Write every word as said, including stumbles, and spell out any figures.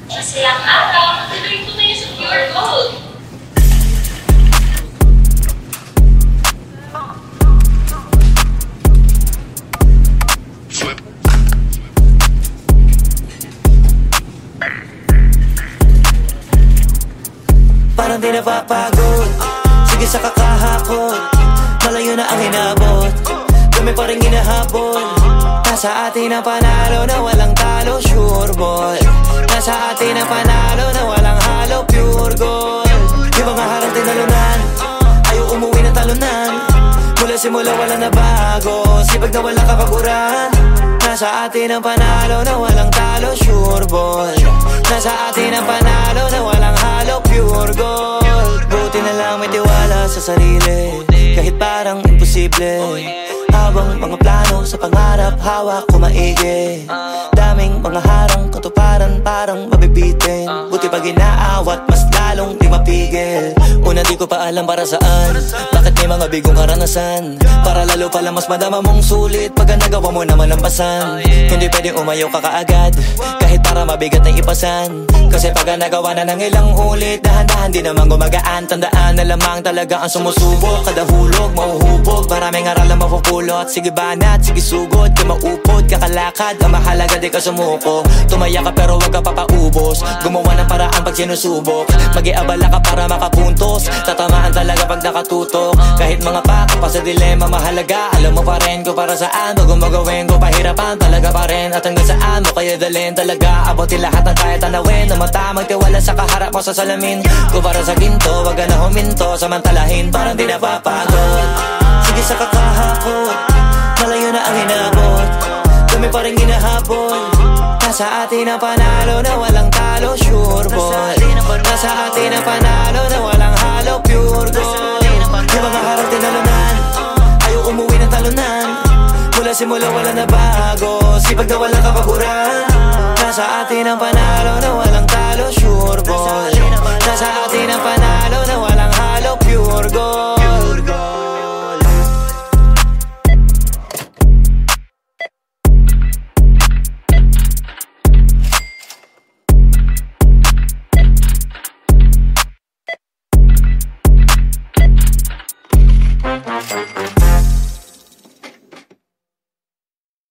Masayang araw, tuloy po tayo sa Pure Gold. Parang di napapagod, sige sa kakahakot, malayo na ang inabot, kami pa rin hinahabol. Nasa atin ang panalo na walang talo, sure ball. Nasa atin ang panalo na walang halo, pure gold. Yung mga harang tinalunan, ayaw umuwi ng talunan. Mula simula wala na bago, sipag na walang kapaguran. Nasa atin ang panalo na walang talo, sure ball. Nasa atin ang panalo na walang halo, pure gold. Buti na lang may tiwala sa sarili, kahit parang imposible. Habang mga plano sa pangarap, hawak ko maigi. Daming mga harang, katuparan parang mabibitin. Buti pag inaawat, mas lalong di mapigil. Una di ko pa alam para saan, bakit may mga bigong karanasan. Para lalo pala mas madama mong sulit pagka nagawa mo naman ang pasan. Hindi pwedeng umayaw ka kaagad, kahit para mabigat na ipasan. Kasi pagka nagawa na ng ilang ulit, dahan-dahan di naman gumagaan. Tandaan na lamang talaga ang sumusubok, kada hulog mauhubog, maraming aral ang mapupulot. Sige banat, sige sugod, ka maupod, kakalakad. Ang mahalaga di ka sumuko, tumaya ka pero wag ka papaubos. Gumawa ng paraan pag sinusubok, mag-iabala ka para makapuntos. Tatamaan talaga pag nakatutok, kahit mga paka pa sa dilema mahalaga. Alam mo pa rin ko para saan, bago magawin ko pahirapan talaga pa rin. At hanggang saan mo kaya dalhin talaga, abutin lahat ng kaya tanawin. Na mata magtiwala sa kaharap mo sa salamin ko para sa ginto, wag ka na huminto, samantalahin parang di napapagod. Sige sa kakahakot, malayo na ang inabot, kami pa rin hinahabol. Nasa atin ang panalo na walang talo, sure ball. Nasa atin ang panalo na walang halo, pure gold. Yung mga harang tinalunan, ayaw umuwi ng talunan. Mula simula wala na bago, sipag na walang kapaguran. Nasa atin ang panalo na walang talo, sure ball. Nasa atin ang panalo na walang